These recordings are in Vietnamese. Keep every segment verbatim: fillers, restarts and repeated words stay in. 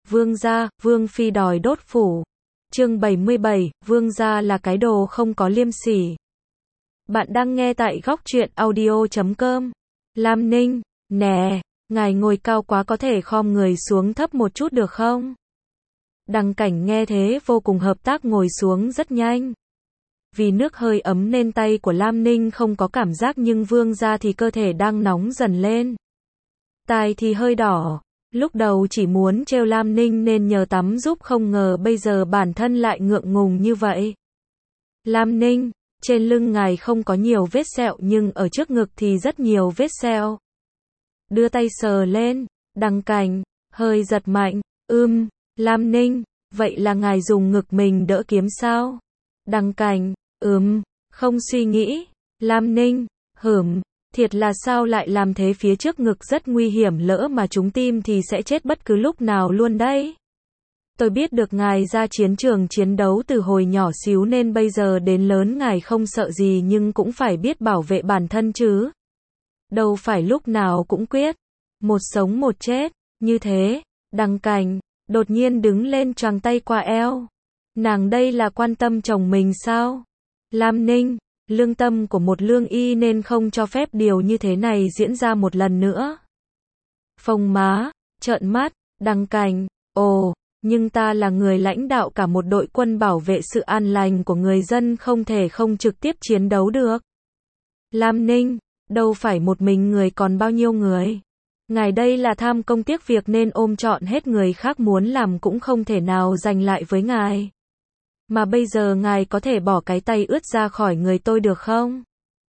Vương gia, Vương phi đòi đốt phủ. Chương bảy mươi bảy, Vương gia là cái đồ không có liêm sỉ. Bạn đang nghe tại góc truyện audio chấm com. Lam Ninh, nè, ngài ngồi cao quá có thể khom người xuống thấp một chút được không? Đằng Cảnh nghe thế vô cùng hợp tác ngồi xuống rất nhanh. Vì nước hơi ấm nên tay của Lam Ninh không có cảm giác nhưng Vương gia thì cơ thể đang nóng dần lên. Tai thì hơi đỏ. Lúc đầu chỉ muốn trêu Lam Ninh nên nhờ tắm giúp không ngờ bây giờ bản thân lại ngượng ngùng như vậy. Lam Ninh, trên lưng ngài không có nhiều vết sẹo nhưng ở trước ngực thì rất nhiều vết sẹo. Đưa tay sờ lên, Đằng Cảnh, hơi giật mạnh, ưm, Lam Ninh, vậy là ngài dùng ngực mình đỡ kiếm sao? Đằng Cảnh, ừm, không suy nghĩ, Lam Ninh, hửm. Thiệt là sao lại làm thế, phía trước ngực rất nguy hiểm, lỡ mà trúng tim thì sẽ chết bất cứ lúc nào luôn đấy. Tôi biết được ngài ra chiến trường chiến đấu từ hồi nhỏ xíu nên bây giờ đến lớn ngài không sợ gì nhưng cũng phải biết bảo vệ bản thân chứ. Đâu phải lúc nào cũng quyết. Một sống một chết, như thế. Đằng Cảnh, đột nhiên đứng lên choàng tay qua eo. Nàng đây là quan tâm chồng mình sao? Lam Ninh. Lương tâm của một lương y nên không cho phép điều như thế này diễn ra một lần nữa. Phồng má, trợn mắt, Đằng Cảnh, ồ, nhưng ta là người lãnh đạo cả một đội quân bảo vệ sự an lành của người dân, không thể không trực tiếp chiến đấu được. Lam Ninh, đâu phải một mình người, còn bao nhiêu người. Ngài đây là tham công tiếc việc nên ôm trọn hết, người khác muốn làm cũng không thể nào giành lại với ngài. Mà bây giờ ngài có thể bỏ cái tay ướt ra khỏi người tôi được không?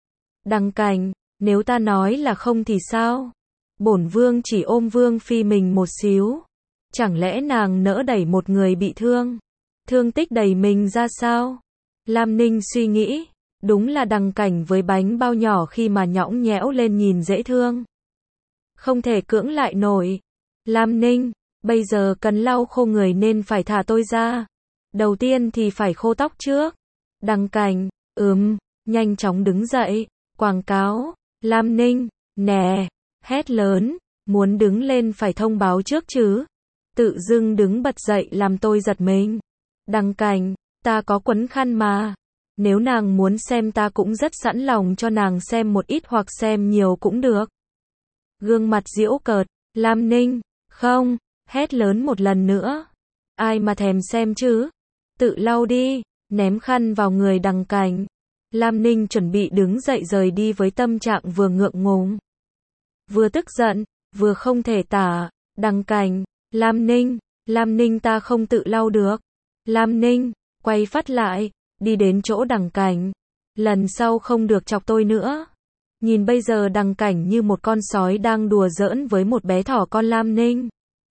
Đằng Cảnh, nếu ta nói là không thì sao? Bổn vương chỉ ôm vương phi mình một xíu. Chẳng lẽ nàng nỡ đẩy một người bị thương? Thương tích đẩy mình ra sao? Lam Ninh suy nghĩ, đúng là Đằng Cảnh với bánh bao nhỏ khi mà nhõng nhẽo lên nhìn dễ thương. Không thể cưỡng lại nổi. Lam Ninh, bây giờ cần lau khô người nên phải thả tôi ra. Đầu tiên thì phải khô tóc trước. Đằng Cảnh, ừm, nhanh chóng đứng dậy, quảng cáo. Lam Ninh, nè, hét lớn, muốn đứng lên phải thông báo trước chứ. Tự dưng đứng bật dậy làm tôi giật mình. Đằng Cảnh, ta có quấn khăn mà. Nếu nàng muốn xem ta cũng rất sẵn lòng cho nàng xem một ít hoặc xem nhiều cũng được. Gương mặt giễu cợt, Lam Ninh, không, hét lớn một lần nữa. Ai mà thèm xem chứ. Tự lau đi, ném khăn vào người Đằng Cảnh. Lam Ninh chuẩn bị đứng dậy rời đi với tâm trạng vừa ngượng ngùng, vừa tức giận, vừa không thể tả. Đằng Cảnh, Lam Ninh, Lam Ninh ta không tự lau được. Lam Ninh, quay phát lại, đi đến chỗ Đằng Cảnh. Lần sau không được chọc tôi nữa. Nhìn bây giờ Đằng Cảnh như một con sói đang đùa giỡn với một bé thỏ con Lam Ninh.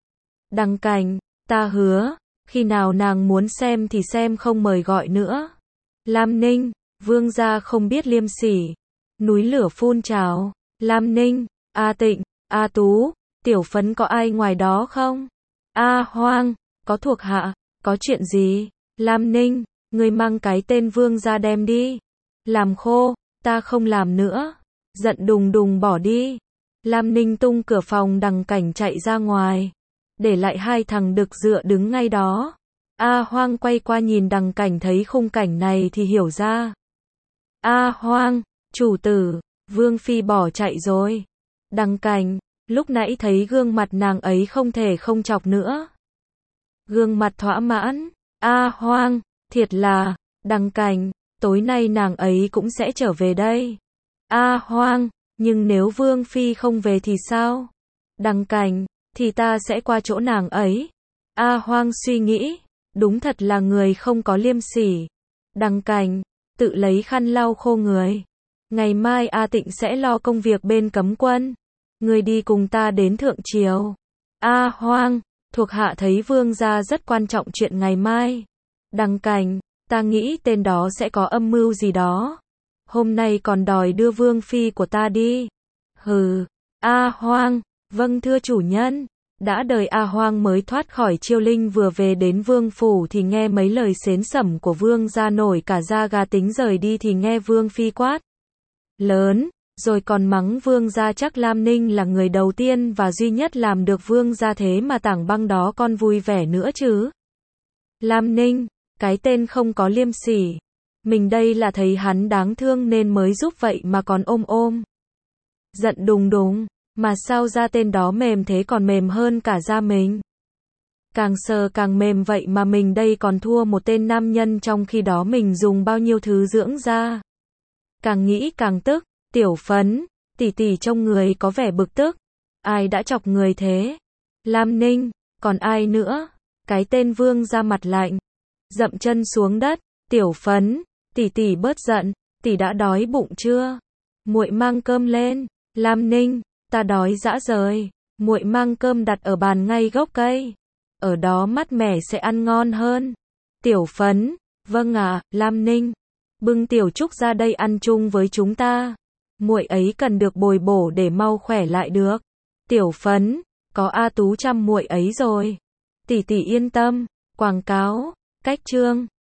Đằng Cảnh, ta hứa. Khi nào nàng muốn xem thì xem, không mời gọi nữa. Lam Ninh, vương gia không biết liêm sỉ. Núi lửa phun trào. Lam Ninh, A Tịnh, A Tú, Tiểu Phấn có ai ngoài đó không? A Hoang, có thuộc hạ, có chuyện gì? Lam Ninh, người mang cái tên vương gia đem đi. Làm khô, ta không làm nữa. Giận đùng đùng bỏ đi. Lam Ninh tung cửa phòng Đằng Cảnh chạy ra ngoài. Để lại hai thằng đực dựa đứng ngay đó. A Hoang quay qua nhìn Đằng Cảnh, thấy khung cảnh này thì hiểu ra. A Hoang, chủ tử, vương phi bỏ chạy rồi. Đằng Cảnh, lúc nãy thấy gương mặt nàng ấy không thể không chọc nữa. Gương mặt thỏa mãn. A Hoang, thiệt là. Đằng Cảnh, tối nay nàng ấy cũng sẽ trở về đây. A Hoang, nhưng nếu vương phi không về thì sao? Đằng Cảnh, thì ta sẽ qua chỗ nàng ấy. A Hoang suy nghĩ, đúng thật là người không có liêm sỉ. Đằng Cảnh, tự lấy khăn lau khô người. Ngày mai A Tịnh sẽ lo công việc bên cấm quân. Người đi cùng ta đến thượng triều. A Hoang, thuộc hạ thấy vương gia rất quan trọng chuyện ngày mai. Đằng Cảnh, ta nghĩ tên đó sẽ có âm mưu gì đó. Hôm nay còn đòi đưa vương phi của ta đi. Hừ. A Hoang, vâng thưa chủ nhân. Đã đời A Hoang mới thoát khỏi chiêu linh, vừa về đến vương phủ thì nghe mấy lời xến xẩm của vương gia nổi cả da gà, tính rời đi thì nghe vương phi quát lớn, Rồi còn mắng Vương gia, chắc Lam Ninh là người đầu tiên và duy nhất làm được Vương gia thế mà Tảng Băng đó còn vui vẻ nữa chứ. Lam Ninh, cái tên không có liêm sỉ. Mình đây là thấy hắn đáng thương nên mới giúp vậy mà còn ôm ôm. Giận đùng đùng, mà sao da tên đó mềm thế, còn mềm hơn cả da mình. Càng sờ càng mềm, vậy mà mình đây còn thua một tên nam nhân, trong khi đó mình dùng bao nhiêu thứ dưỡng da. Càng nghĩ càng tức. Tiểu Phấn, tỷ tỷ trông người có vẻ bực tức. Ai đã chọc người thế? Lam Ninh, còn ai nữa? Cái tên Vương ra mặt lạnh, dậm chân xuống đất. Tiểu Phấn, tỷ tỷ bớt giận, tỷ đã đói bụng chưa? Muội mang cơm lên. Lam Ninh, ta đói dã rời. Muội mang cơm đặt ở bàn ngay gốc cây. Ở đó mát mẻ sẽ ăn ngon hơn. Tiểu Phấn, vâng ạ. Lam Ninh, bưng Tiểu Trúc ra đây ăn chung với chúng ta. Muội ấy cần được bồi bổ để mau khỏe lại được. Tiểu Phấn, có A Tú chăm muội ấy rồi. Tỷ tỷ yên tâm. Quảng cáo, cách chương